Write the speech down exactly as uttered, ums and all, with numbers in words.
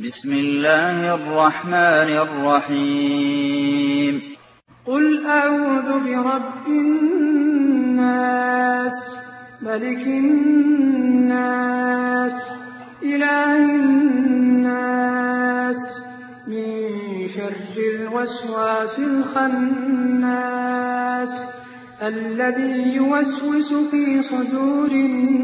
بسم الله الرحمن الرحيم قل أعوذ برب الناس ملك الناس إله الناس من شر الوسواس الخناس الذي يوسوس في صدور الناس